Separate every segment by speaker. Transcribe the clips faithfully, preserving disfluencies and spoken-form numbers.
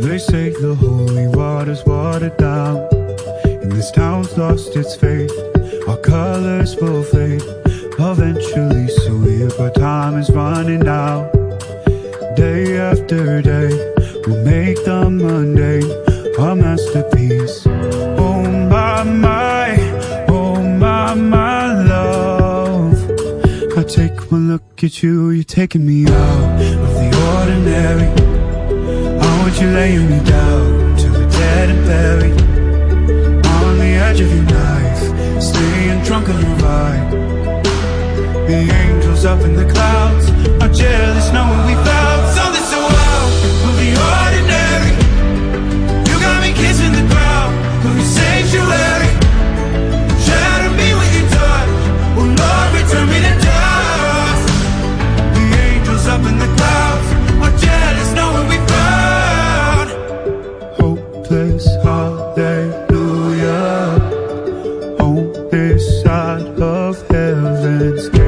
Speaker 1: They say the holy water's watered down, and this town's lost its faith. Our colors will fade eventually, so weird, but time is running out. Day after day, we'll make the mundane a masterpiece. Oh my, my, oh my, my love. I take one look at you, you're taking me out of the ordinary. I want you laying me down till we're dead and buried, on the edge of your knife, staying drunk on your ride. The angels up in the clouds are jealous knowing we found something so out of the ordinary. You got me kissing the ground of your sanctuary. Shatter me with your touch, oh Lord, return me to dust. The angels up in the clouds are jealous knowing we found hopeless hallelujah on this side of heaven's gate.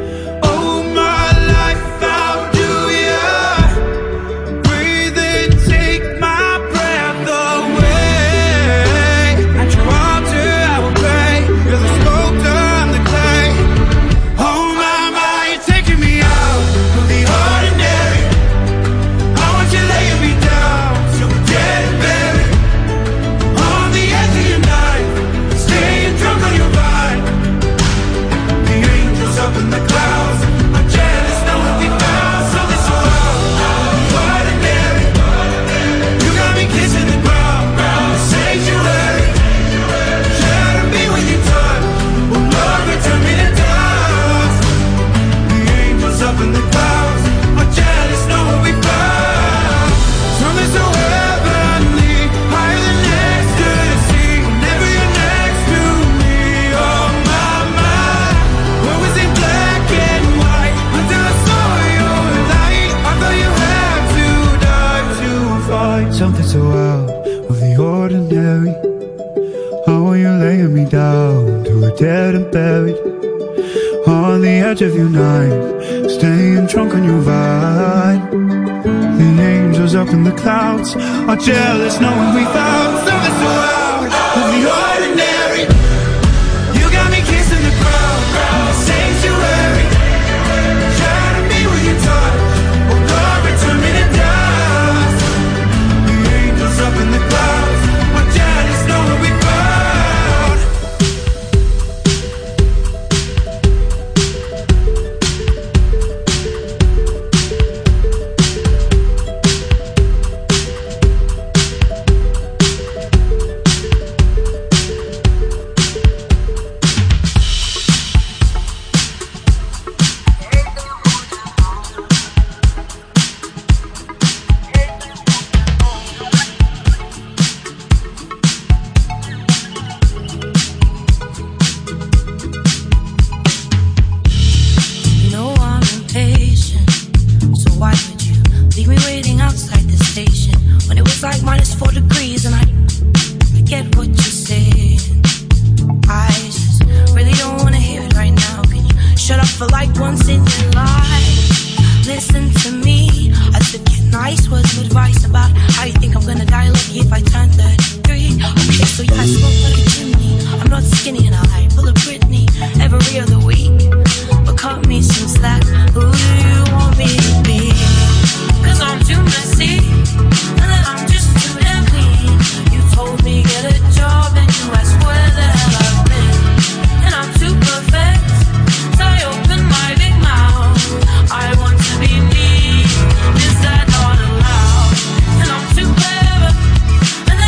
Speaker 1: Something so out of the ordinary. How are you laying me down till we're dead and buried, on the edge of your knife, staying drunk on your vine. The angels up in the clouds are jealous knowing we found something so out of the ordinary. You got me kissing the ground in the sanctuary. Shatter me with your touch, oh Lord, return me to dust. Up in the clouds, my jealous knowing we found.
Speaker 2: And I'm too clever, and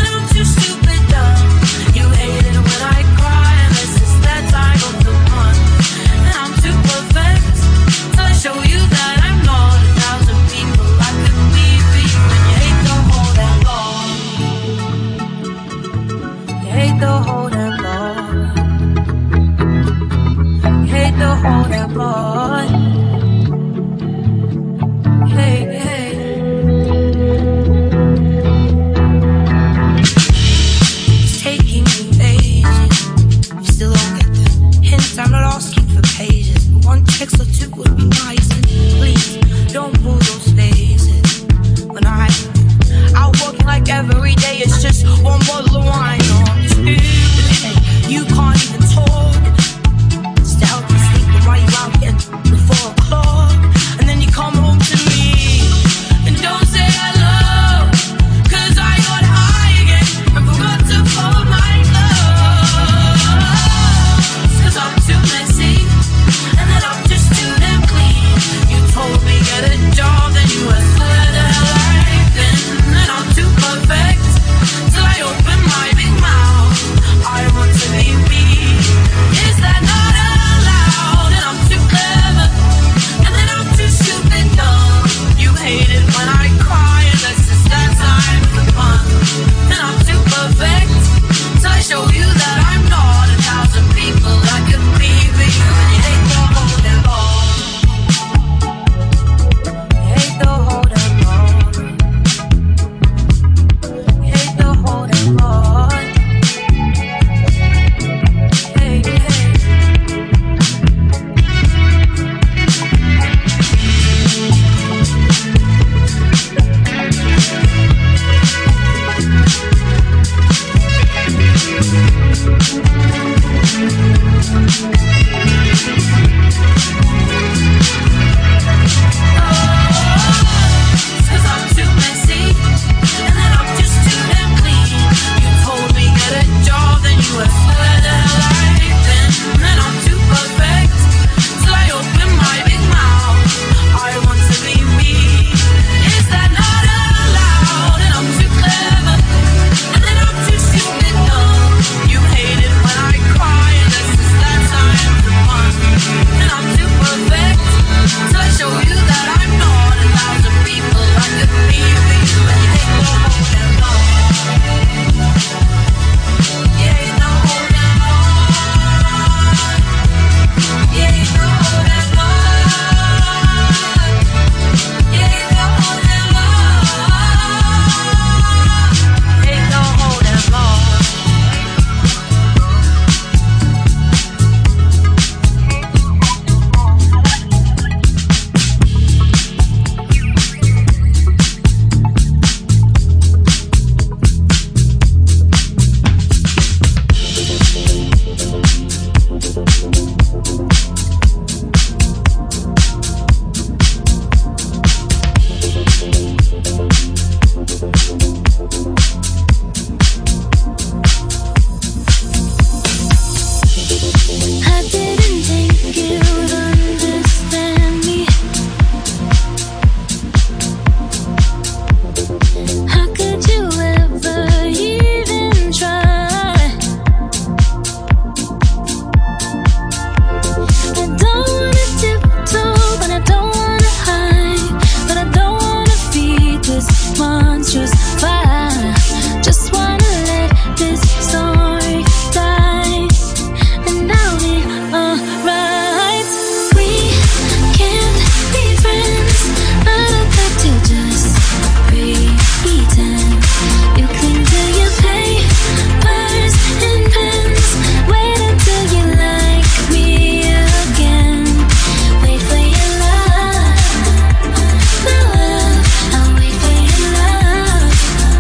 Speaker 2: sounds just fine. Just wanna let this story die, and I'll be alright. We can't be friends, but I'd like to just pretend. You cling to your papers and pens. Wait until you like me again. Wait for your love, love. I'll wait for your love.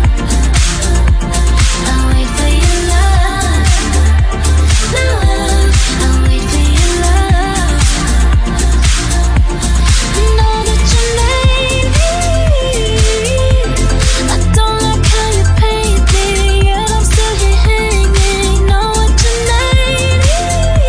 Speaker 2: I'll wait for your love, love. I'll wait for your love. I know that you made me. I don't like how you paint me, yet I'm still here hanging. Know what you made me.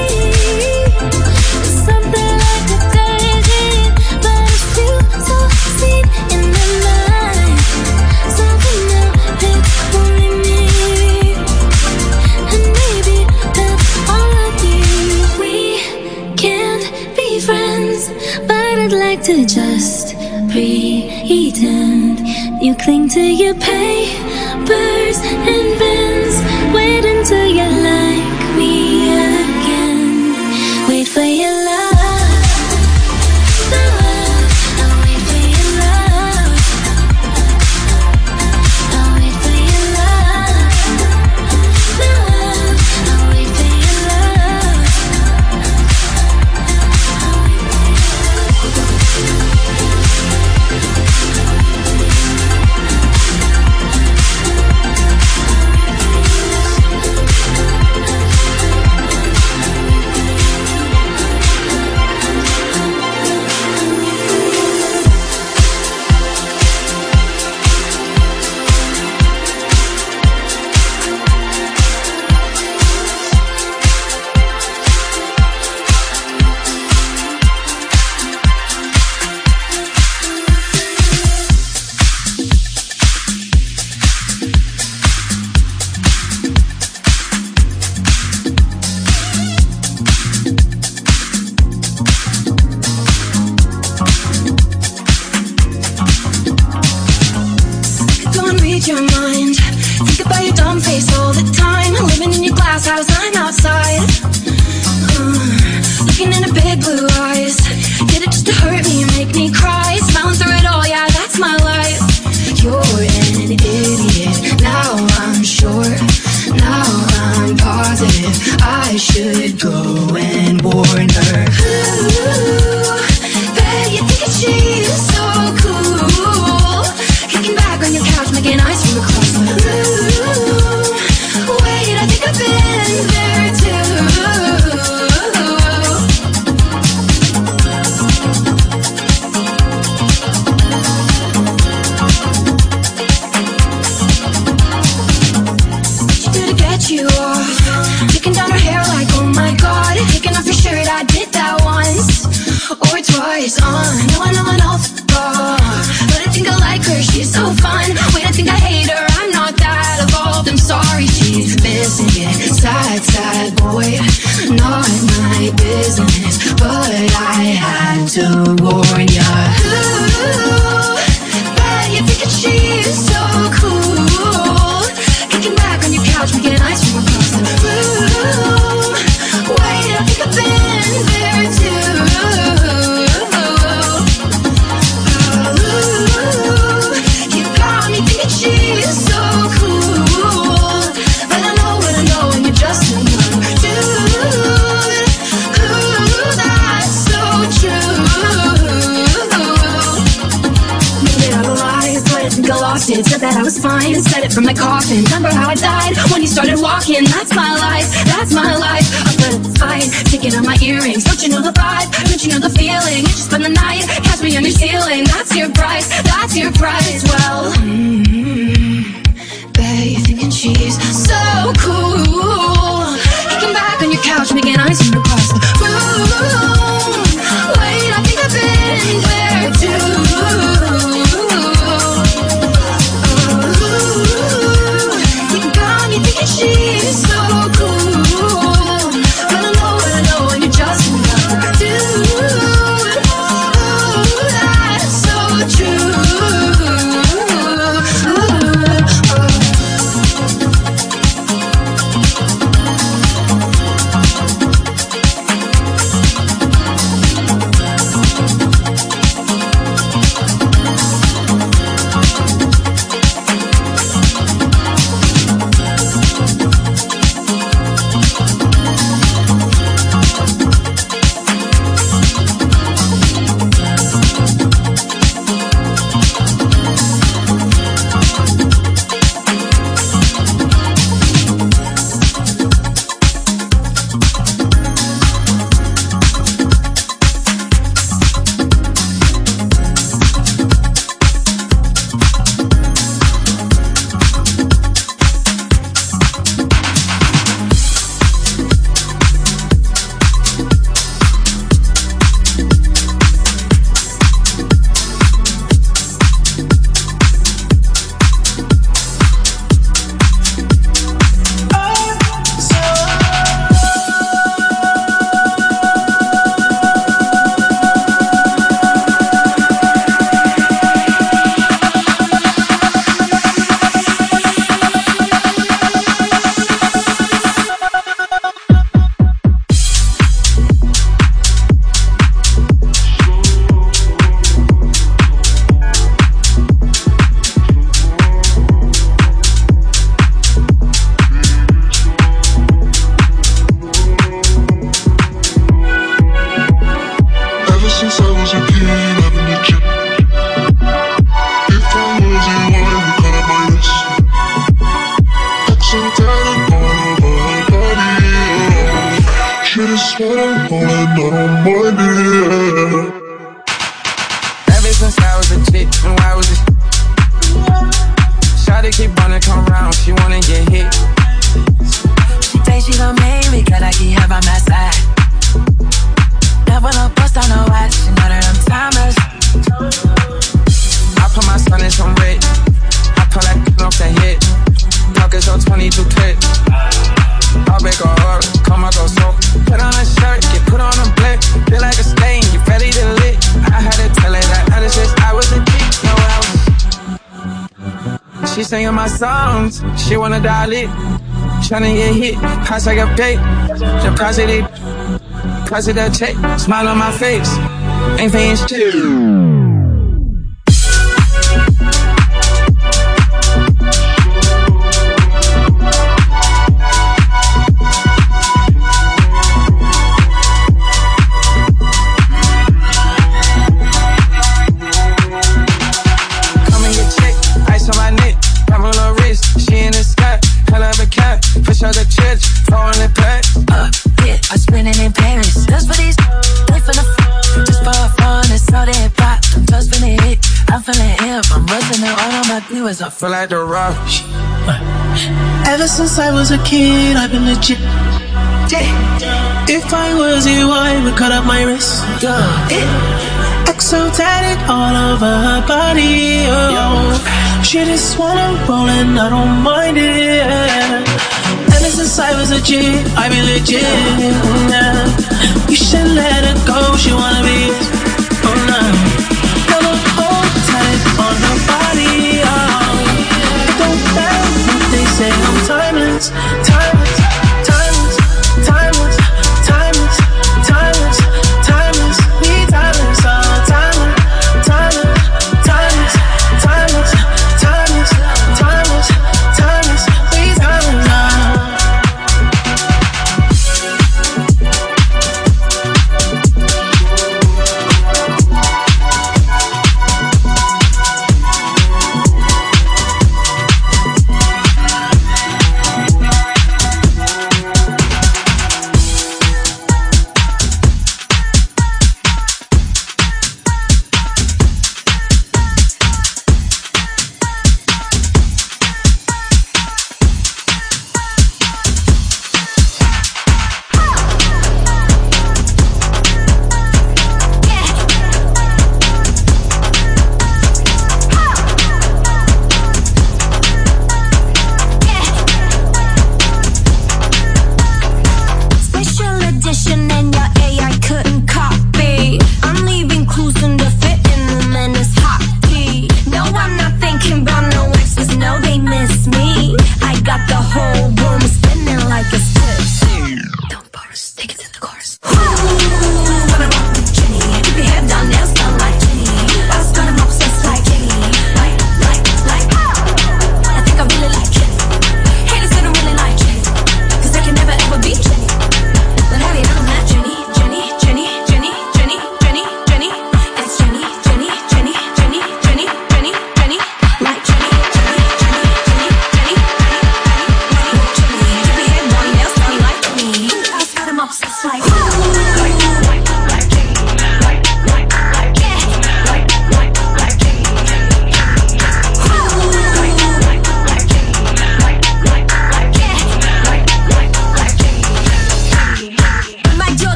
Speaker 2: It's something like a daydream, but it feels so sweet in the night. Something new, it's only me, and maybe that's all I need. We can't be friends, but I'd like to just pretend. You cling to your papers and pens. Wait until you like me again. Wait for your love, love. I'll wait for your love. I'll wait for your love, love. I'll wait for your love. Don't read your mind. Think about your dumb face all the time. Living in your glass house, I'm outside. Uh, looking into big blue eyes. Did it just to hurt me and make me cry. Smiling through it all, yeah, that's my life. You're an idiot. Now I'm sure. Now I'm positive. I should go and warn her. Ooh, bet you think she's so cool. Kicking back on your couch, making ice from across the room. Wait, I think I've been there too. What you do to get you off? Taking down her hair like, oh my god. Taking off your shirt, I did that once or twice. Uh, no one, no one else. Uh, but I think I like her, she's so fun. Wait, I think I hate her, I'm not that evolved. I'm sorry, she's missing it. Sad, sad boy, not my business, but I had to warn ya. Ooh, bet you think that she's so cool. Kicking back on your couch, making ice from across the room. Wait, I think I've been there too. You got me thinking she's so cool, but I know what I know, and you're just another dude. Ooh, that's so true. Made it out alive, but I think I lost it. Said that I was fine and said it from my coffin. Remember how I died when you started walking? That's my life, that's my life. I bet it's fine, taking out my earrings. Don't you know the vibe? Don't you know the feeling? You just spend the night, catch me on your ceiling. That's your price, that's your price. Well, mm-hmm. Bet you're thinking she's so cool. Kicking back on your couch, making ice from across the room. Wait, I think I've been there too. You got me thinking she's so cool, but I know what I know, and you're just another dude. Ooh, that's so true. Ooh.
Speaker 3: Shawty keep wanna come round, she wanna get hit.
Speaker 4: She say she gon' make me, cause I keep her by my side. Never no bust on no watch, she know that I'm timeless.
Speaker 3: I put my son in some red. I pull that off the hit. Pockets on twenty-two clip. I'll make a heart, come I go so. Put on a shirt, get put on a blick. Feel like a stain, you ready to lit. I had to tell her that other since I was a kid. No else. She singing my songs, she wanna dial it. Tryna get hit, pass like a pay. Deposit it, deposit that check. Smile on my face, ain't paying shit.
Speaker 4: I
Speaker 3: feel like the rock.
Speaker 5: Ever since I was a kid, I've been legit. If I was you, I would cut up my wrist. Exo tatted all over her body. Oh. She just wanna roll and I don't mind it. Ever since I was a kid, I've been legit. You should let her go. She wanna be. Oh no. Never hold tight on her body. Oh. They say I'm timeless, timeless, timeless, timeless, timeless, timeless, timeless, we timeless, oh, timeless, timeless, timeless, timeless, timeless, timeless, timeless, we timeless, oh.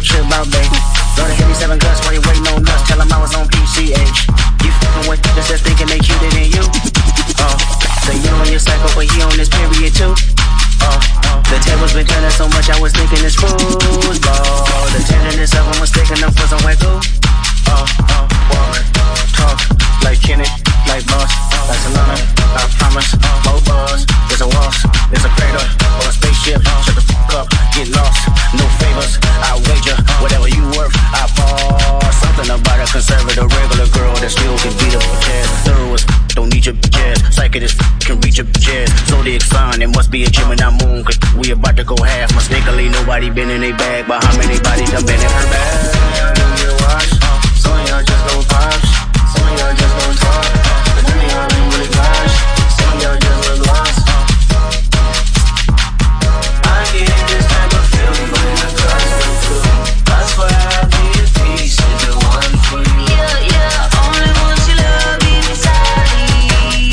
Speaker 6: trip about babe. Go to give me seven guts while you waiting on us. Tell them I was on P C H. You f***ing with niggas just thinking they cuter than you. Oh, so you on your cycle, but he on this period too. Oh, the table's been turning so much I was thinking it's football. The tenderness of them was taking them for some wet goo. Oh, oh, walk, talk, like Kenny, like boss, like Solana, I promise, more buzz, there's a waltz, there's a crater, or a spaceship, shut the fuck up, get lost, no favors, I wager, whatever you worth, I fall, something about a conservative regular girl that still can beat up a jazz, thorough as don't need your jazz, psychic as can reach your jazz, zodiac sign, it must be a Gemini moon, cause we about to go half, mistakenly nobody been in a bag, but how many bodies done been in her bag, I don't get washed. Some of y'all just gon' pops, some of y'all just gon' talk, but none of y'all ain't really flash, some of y'all just look lost. I get this type of feeling when the cards feel good. That's why I be at peace with the one for you. Yeah, yeah, only want your love inside me.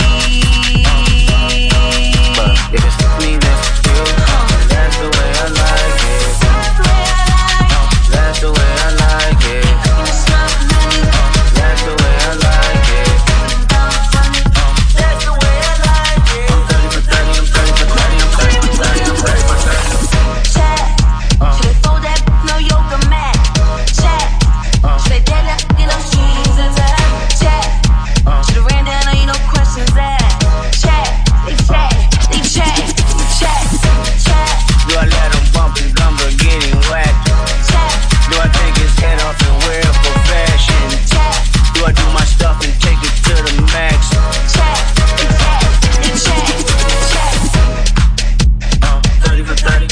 Speaker 6: But if it's me, then it's you. That's the way I like it. That's the way I like it. That's the way I like it. That's the way I like it. I'm thirty for thirty, I'm thirty for thirty, I'm thirty for thirty, I'm thirty for thirty.
Speaker 7: Chat, should they fold that no yoga mat? Chat, should they dead that get those jeans and that? Chat, should have ran down, ain't no questions asked. Chat, they chat, they chat, chat, chat.
Speaker 6: Do I let them bump and gumbo getting whacked?
Speaker 7: Chat,
Speaker 6: do I take his head off and wear it for fashion?
Speaker 7: Chat,
Speaker 6: do I do my stuff and take it to the max?
Speaker 7: Chat, they chat, they chat, chat.
Speaker 6: Uh, thirty for thirty.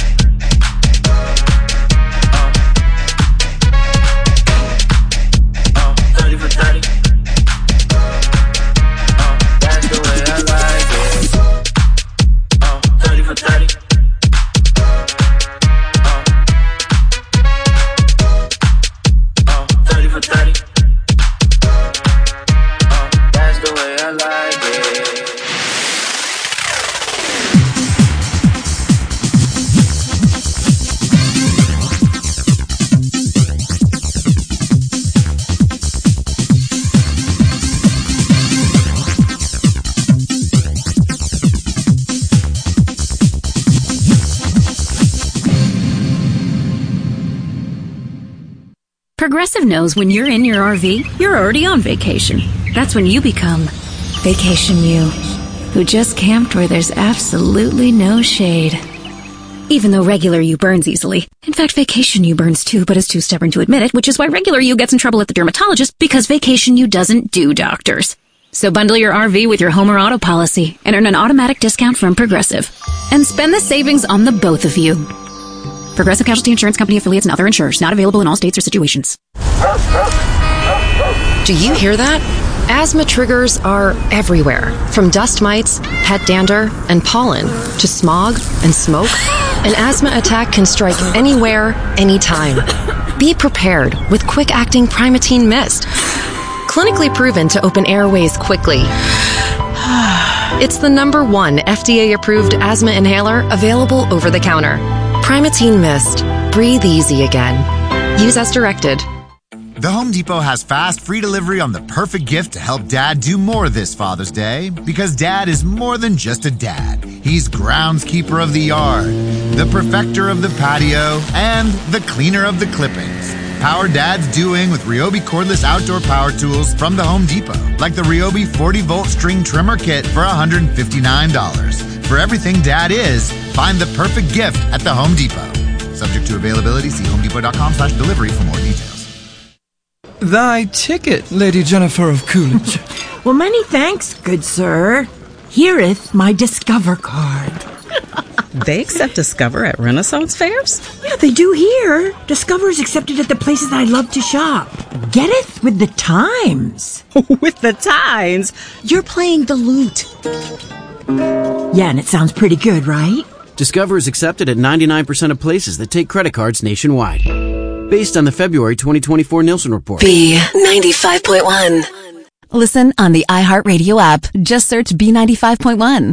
Speaker 6: Uh, uh, thirty for thirty. Uh, that's the way I like it. Uh, thirty for thirty. thirty for thirty. Uh, that's the way I like it.
Speaker 8: Progressive knows when you're in your R V, you're already on vacation. That's when you become Vacation You, who just camped where there's absolutely no shade. Even though regular you burns easily. In fact, Vacation You burns too, but is too stubborn to admit it, which is why regular you gets in trouble at the dermatologist, because Vacation You doesn't do doctors. So bundle your R V with your home or auto policy and earn an automatic discount from Progressive. And spend the savings on the both of you. Progressive Casualty Insurance Company affiliates and other insurers. Not available in all states or situations.
Speaker 9: Do you hear that? Asthma triggers are everywhere. From dust mites, pet dander, and pollen, to smog and smoke. An asthma attack can strike anywhere, anytime. Be prepared with quick-acting Primatene Mist. Clinically proven to open airways quickly. It's the number one F D A-approved asthma inhaler available over the counter. Primatene Mist. Breathe easy again. Use as directed.
Speaker 10: The Home Depot has fast, free delivery on the perfect gift to help Dad do more this Father's Day. Because Dad is more than just a dad. He's groundskeeper of the yard, the perfecter of the patio, and the cleaner of the clippings. Power Dad's doing with Ryobi cordless outdoor power tools from the Home Depot. Like the Ryobi forty volt string trimmer kit for one hundred fifty-nine dollars. For everything Dad is, find the perfect gift at the Home Depot. Subject to availability, see homedepot.com slash delivery for more details.
Speaker 11: Thy ticket, Lady Jennifer of Coolidge.
Speaker 12: Well, many thanks, good sir. Hereeth my Discover card.
Speaker 13: They accept Discover at Renaissance fairs?
Speaker 12: Yeah, they do here. Discover is accepted at the places I love to shop. Getteth with the times.
Speaker 13: With the times? You're playing the lute.
Speaker 12: Yeah, and it sounds pretty good, right?
Speaker 14: Discover is accepted at ninety-nine percent of places that take credit cards nationwide. Based on the February twenty twenty-four Nielsen report.
Speaker 15: B ninety-five point one. Listen on the iHeartRadio app. Just search B ninety-five point one.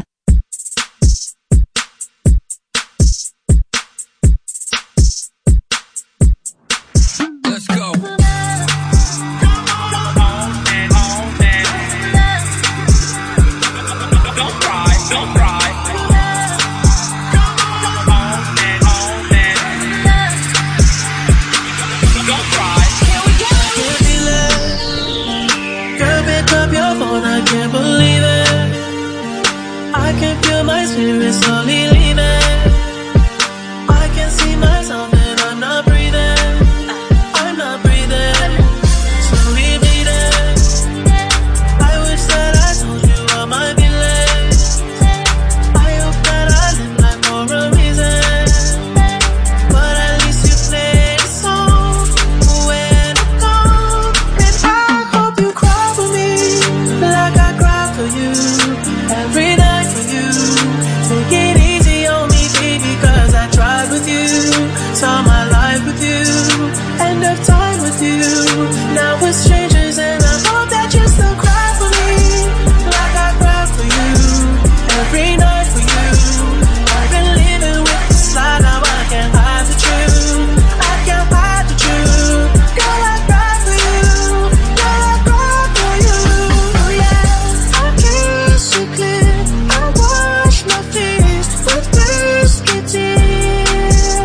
Speaker 5: Saw my life with you, end of time with you. Now we're strangers and I hope that you still cry for me, like I cry for you, every night for you. I've been living with this lie, now I can't hide the truth. I can't hide the truth. Girl, I cry for you, girl, I cry for you. Oh yeah, I kiss you clear, I wash my face with biscuit tears.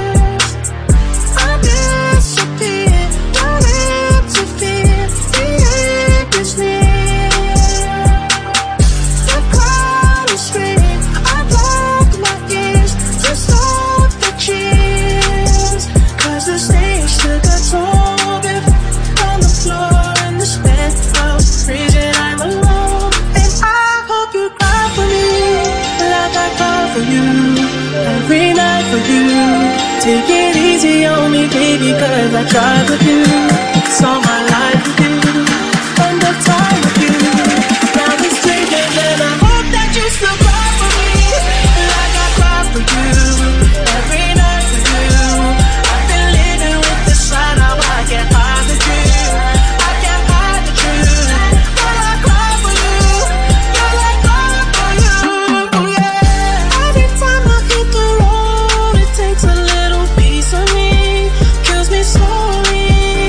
Speaker 5: I disappear, don't interfere, the end is near. The crowd is screaming, I block my ears to stop the cheers. Cause the stage took a toll with on the floor in this penthouse, freezing, I'm alone. And I hope you cry for me, like I cry for you, every night for you. Take it easy on me, baby, cause I tried with you. Saw my life with you, end of time with you. Now we're strangers and I hope that you still cry for me, like I cry for you, every night for you. I've been living with this lie, now I can't hide the truth. I can't hide the truth. Girl, I cry for you, girl, I cry for you. Oh yeah. Every time I hit the road, it takes a little piece of me, kills me slowly.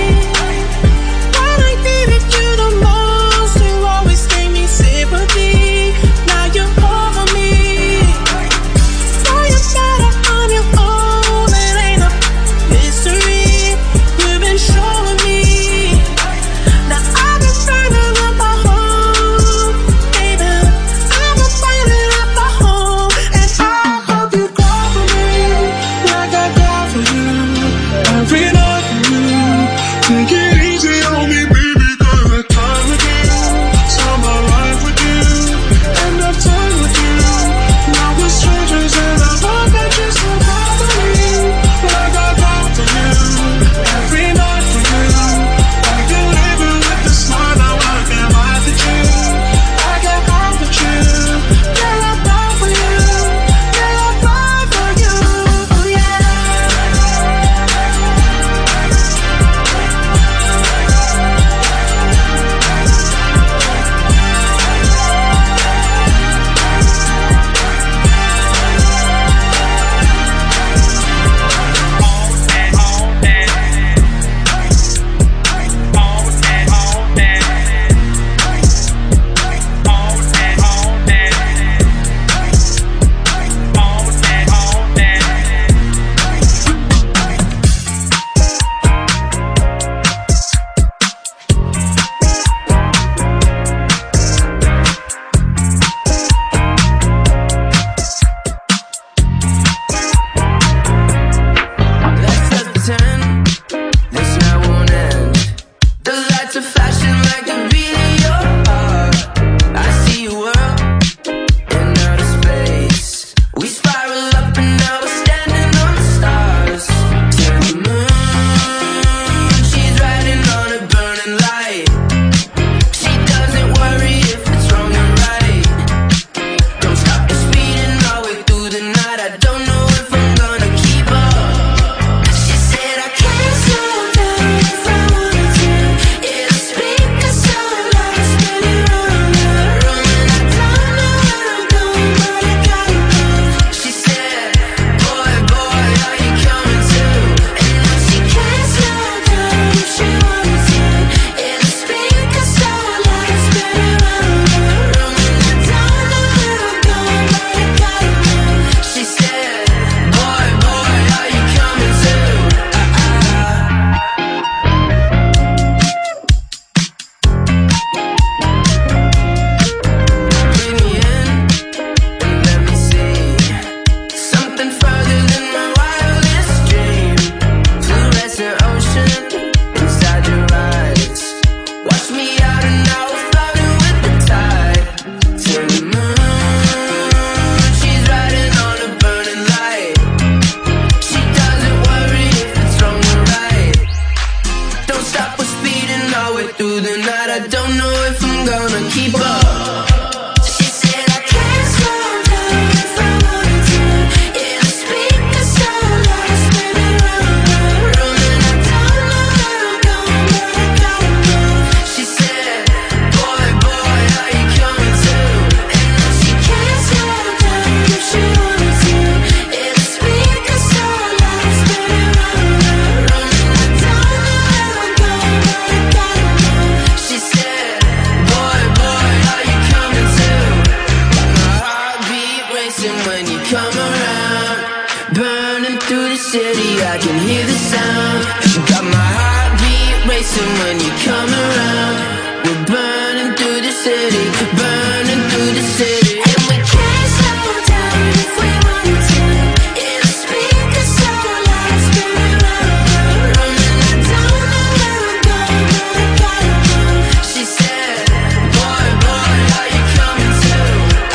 Speaker 5: When I needed you the most, you always gave me sympathy. Now you're over me. Now you're better on your own, it ain't a mystery. You've been showing me. Now I've been burning up my home, baby. I've been burning up my home, and I hope you cry for me, like I cry for you, every night for you. Take it easy on me, baby, cause I time with you. Saw my life with you, end of time with you. Now we're strangers and I hope that you still cry for me, like I cry for you, every night for you. I've been living with this lie, now I can't hide the truth. I can't hide the truth. Girl, I cry for you, girl, I cry for you. Oh yeah. Let's just pretend this night won't end. The lights are flashing like a video art. I see your world in outer space. We spiral up and now we're standing on the stars. To the moon, she's riding on a burning light. She doesn't worry if it's wrong or right. Don't stop the speeding all the way through the night. I don't know if I'm gonna keep up. She said I can't slow down if I wanted to. Yeah, the speaker so loud, I spin it round and round, and I don't know where I'm going, but I gotta move. She said, boy, boy, are you coming too? And now she can't slow down if she wanted to. Yeah, the speaker so loud, I spin it round and round, and I don't know where I'm going, but I gotta move. She said, boy, boy, are you coming too? Bring me in and let me see something further than my wildest dream. Fluorescent ocean inside your eyes. Watch me out and now we're floating with the tide. To the moon, she's riding on a burning light. She doesn't worry if it's wrong or right. Don't stop us speeding all the way through the night. I don't know if I'm gonna keep up. She said I can't slow down if I wanted to. Yeah, the speaker so loud, I spin it round
Speaker 16: missing when you come around. We're burning through the city, burning through the city.
Speaker 2: And we can't slow down if we want to. Yeah, the speakers so loud, screaming round, running. I don't know where I'm going, but I gotta move.
Speaker 16: She said, boy, boy, are you coming too?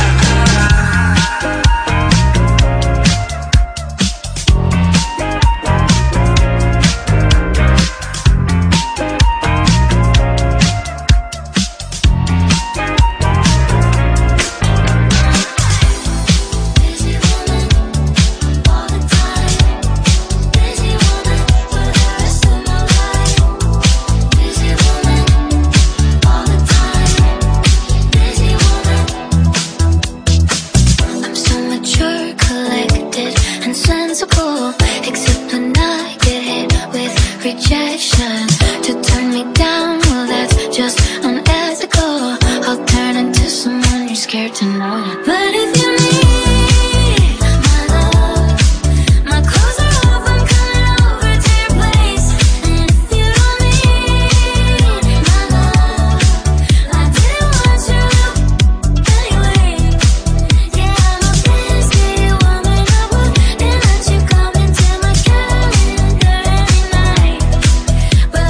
Speaker 2: I'm so mature, collected, and sensible. Except when I get hit with rejection. To turn me down, well that's just unethical. I'll turn into someone you're scared to know. But if you need my love, my clothes are off, I'm coming over to your place. And if you don't need my love, I didn't want you anyway. Yeah, I'm a fancy woman, I wouldn't let you come into my calendar every night. But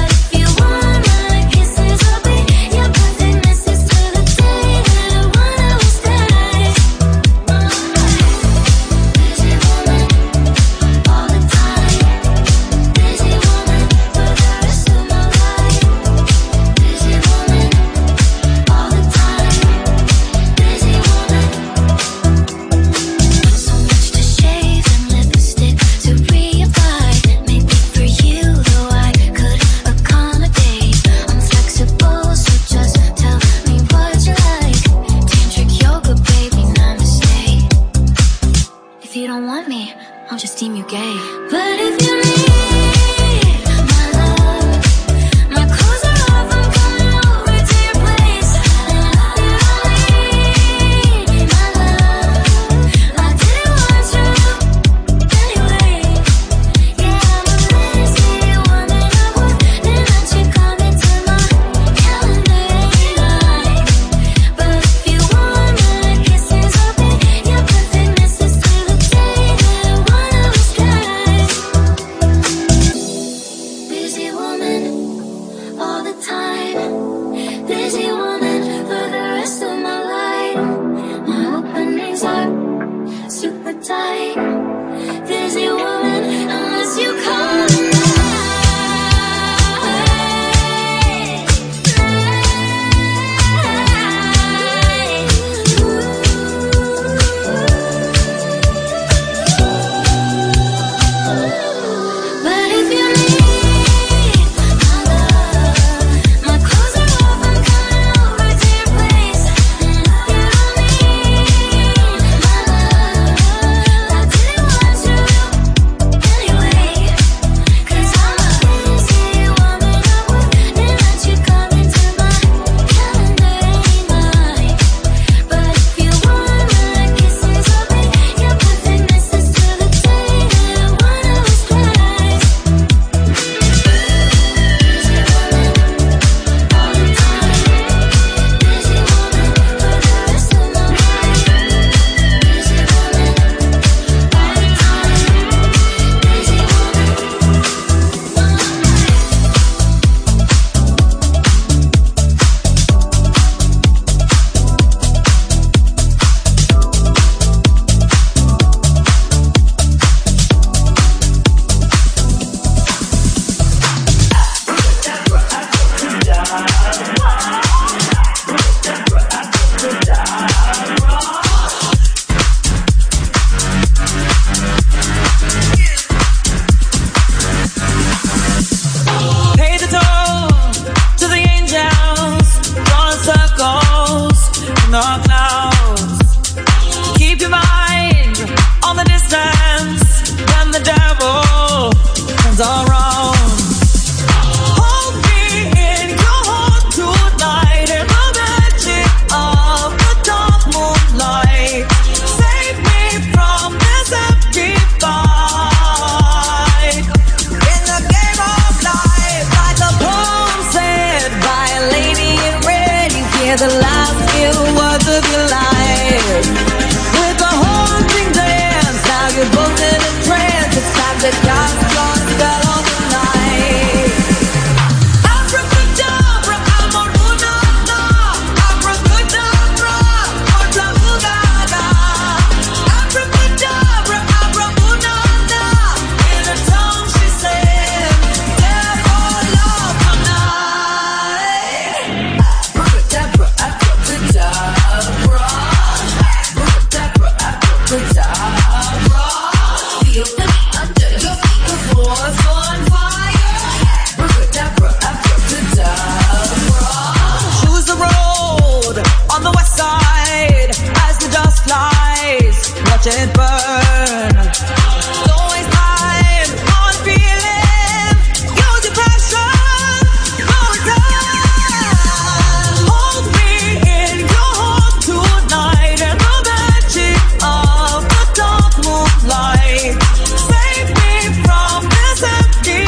Speaker 17: hear the last few words of your life. With a haunting dance, now you're both in a trance. It's time to cast your spell on the night. Abracadabra, amor, una, na. Abracadabra, otra bugaga. Abracadabra, abra, una, na. In her tongue she said, therefore love tonight. Abracadabra, abracadabra. Abracadabra, abracadabra. Feel the under your feet, the floor's on fire. Abracadabra, abracadabra. Choose the road on the west side as the dust flies. Watch it burn. Don't waste time on feeling. Use your passion. No return. Hold me in your arms tonight in the magic of the dark moonlight. Save me from this empty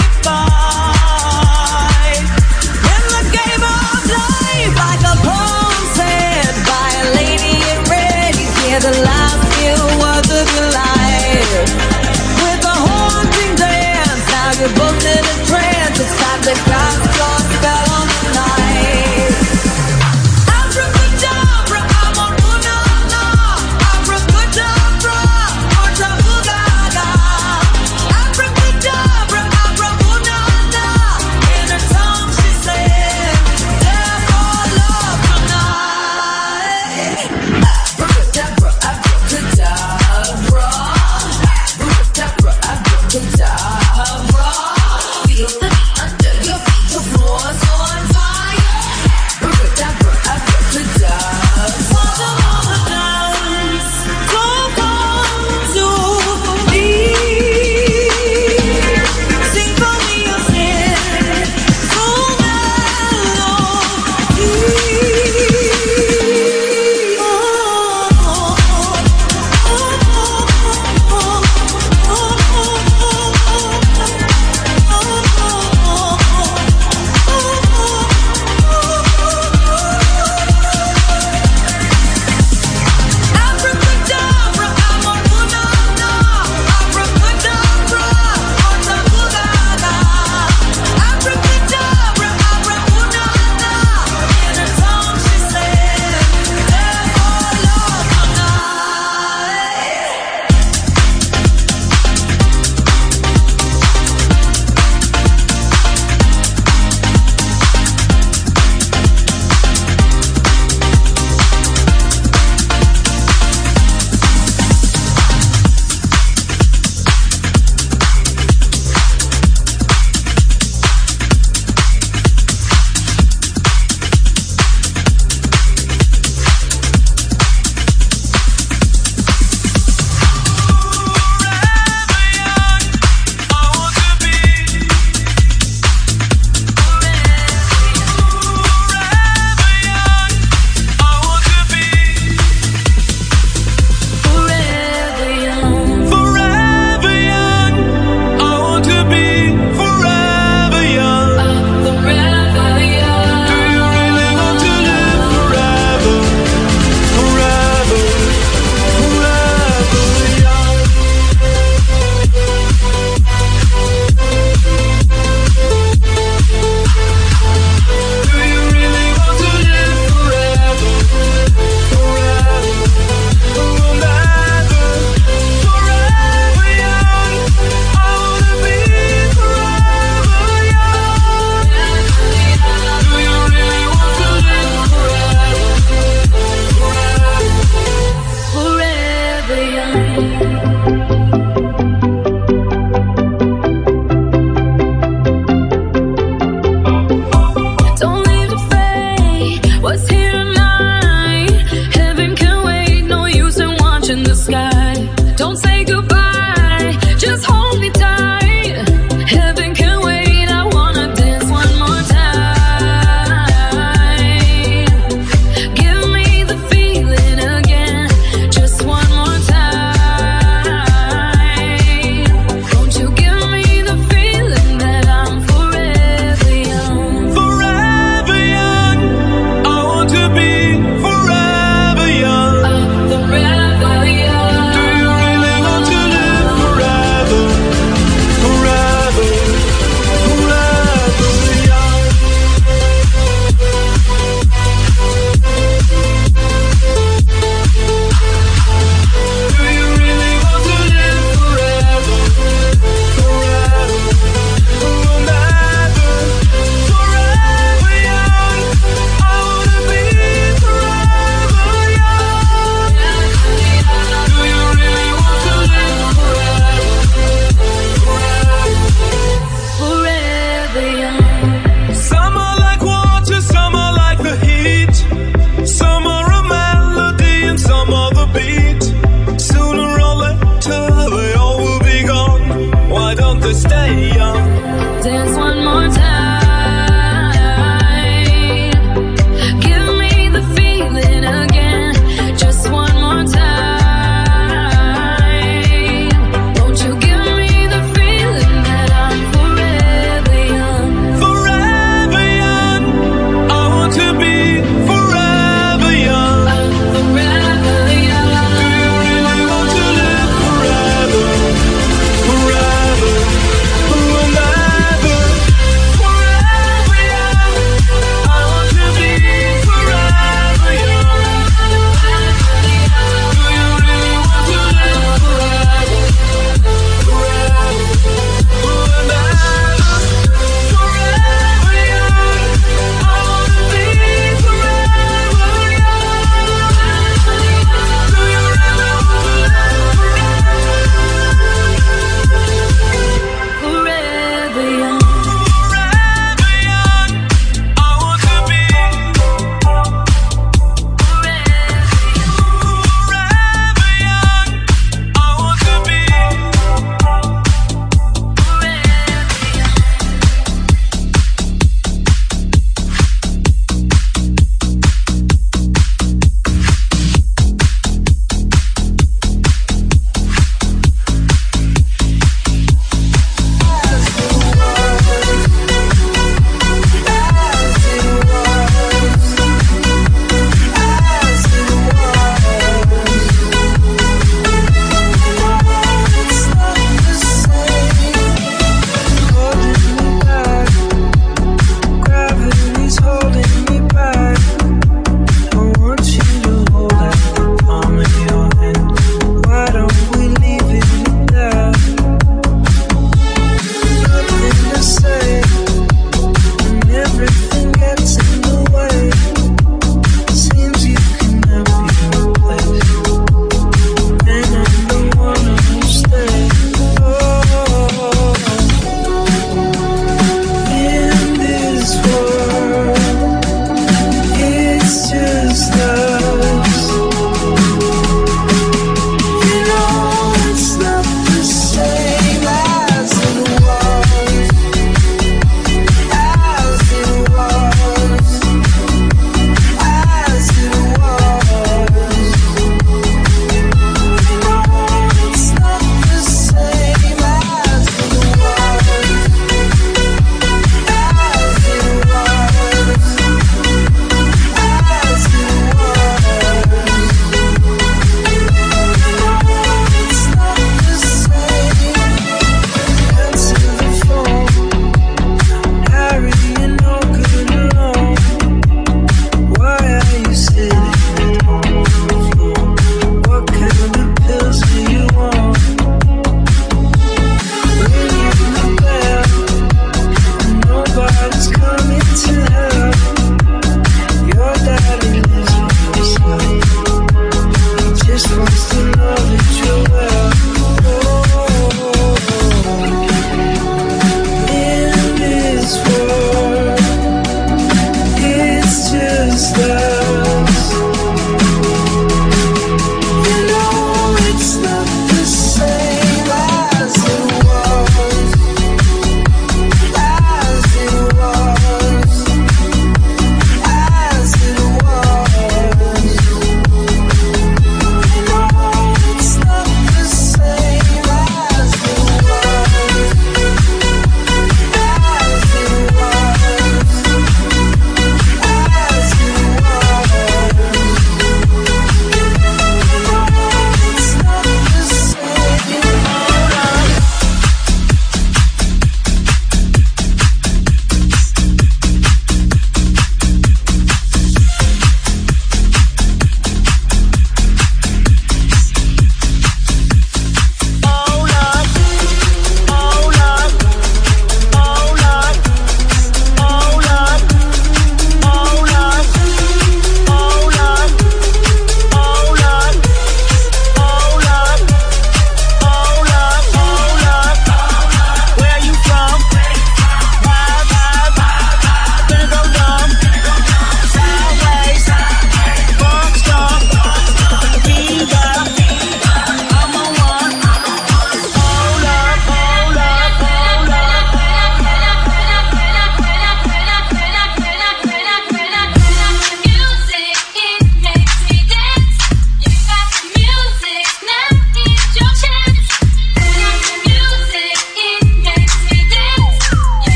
Speaker 17: fight. In the game of life, like a poem said by a lady in red, you hear the last few words of your life. With a haunting dance, now you're both in a trance. It's time to cast your spell on the night. Abracadabra, amor, una, na. Abracadabra, otra bugaga. Abracadabra, abra, una, na. In her tongue she said, therefore love tonight. Abracadabra, abracadabra. Abracadabra, abracadabra. Feel the beat under your feet, the floor's on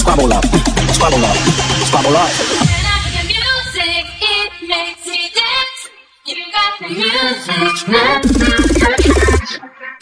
Speaker 6: Squabble up, squabble up, squabble up.
Speaker 2: Music, it makes me dance. You got the music, nothing.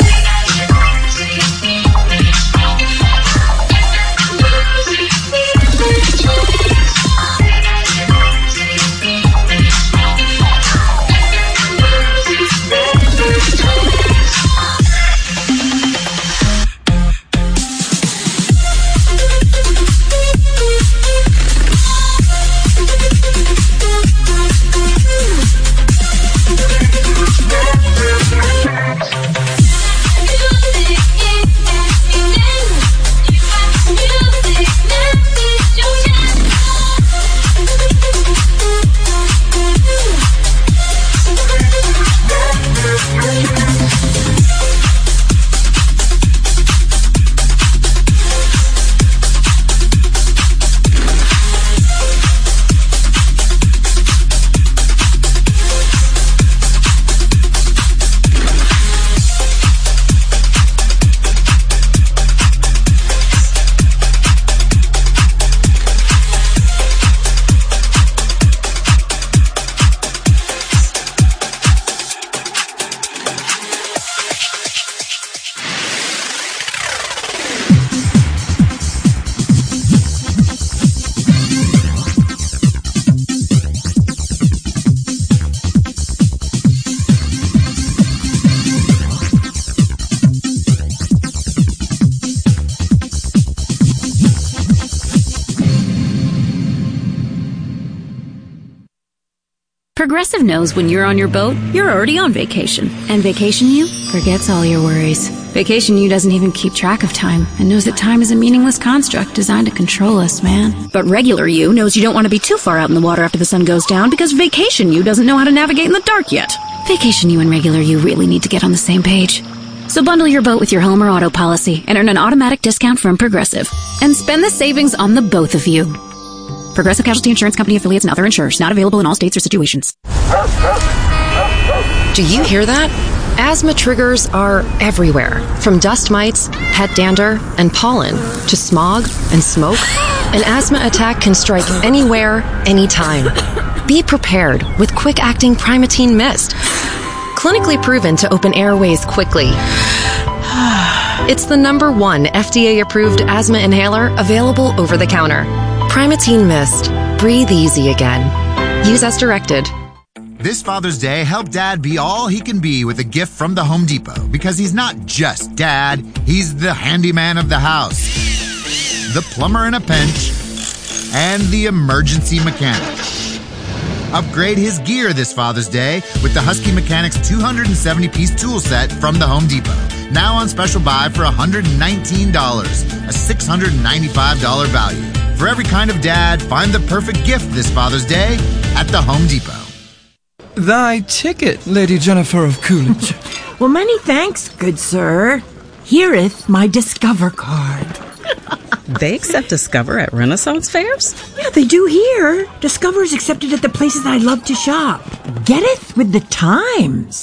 Speaker 8: Progressive knows when you're on your boat, you're already on vacation. And Vacation You forgets all your worries. Vacation You doesn't even keep track of time and knows that time is a meaningless construct designed to control us, man. But Regular You knows you don't want to be too far out in the water after the sun goes down because Vacation You doesn't know how to navigate in the dark yet. Vacation You and Regular You really need to get on the same page. So bundle your boat with your home or auto policy and earn an automatic discount from Progressive. And spend the savings on the both of you. Progressive Casualty Insurance Company affiliates and other insurers. Not available in all states or situations.
Speaker 9: Do you hear that? Asthma triggers are everywhere, from dust mites, pet dander, and pollen, to smog and smoke. An asthma attack can strike anywhere, anytime. Be prepared with quick-acting Primatene Mist. Clinically proven to open airways quickly. It's the number one F D A-approved asthma inhaler available over the counter. Primatene Mist. Breathe easy again. Use as directed.
Speaker 10: This Father's Day, help Dad be all he can be with a gift from the Home Depot, because he's not just Dad, he's the handyman of the house, the plumber in a pinch, and the emergency mechanic. Upgrade his gear this Father's Day with the Husky Mechanics two hundred seventy piece tool set from the Home Depot. Now on special buy for one hundred nineteen dollars, a six hundred ninety-five dollars value. For every kind of dad, find the perfect gift this Father's Day at the Home Depot.
Speaker 11: Thy ticket, Lady Jennifer of Coolidge.
Speaker 12: Well, many thanks, good sir. Hereeth my Discover card.
Speaker 13: They accept Discover at Renaissance fairs?
Speaker 12: Yeah, they do here. Discover is accepted at the places I love to shop. Getteth with the times.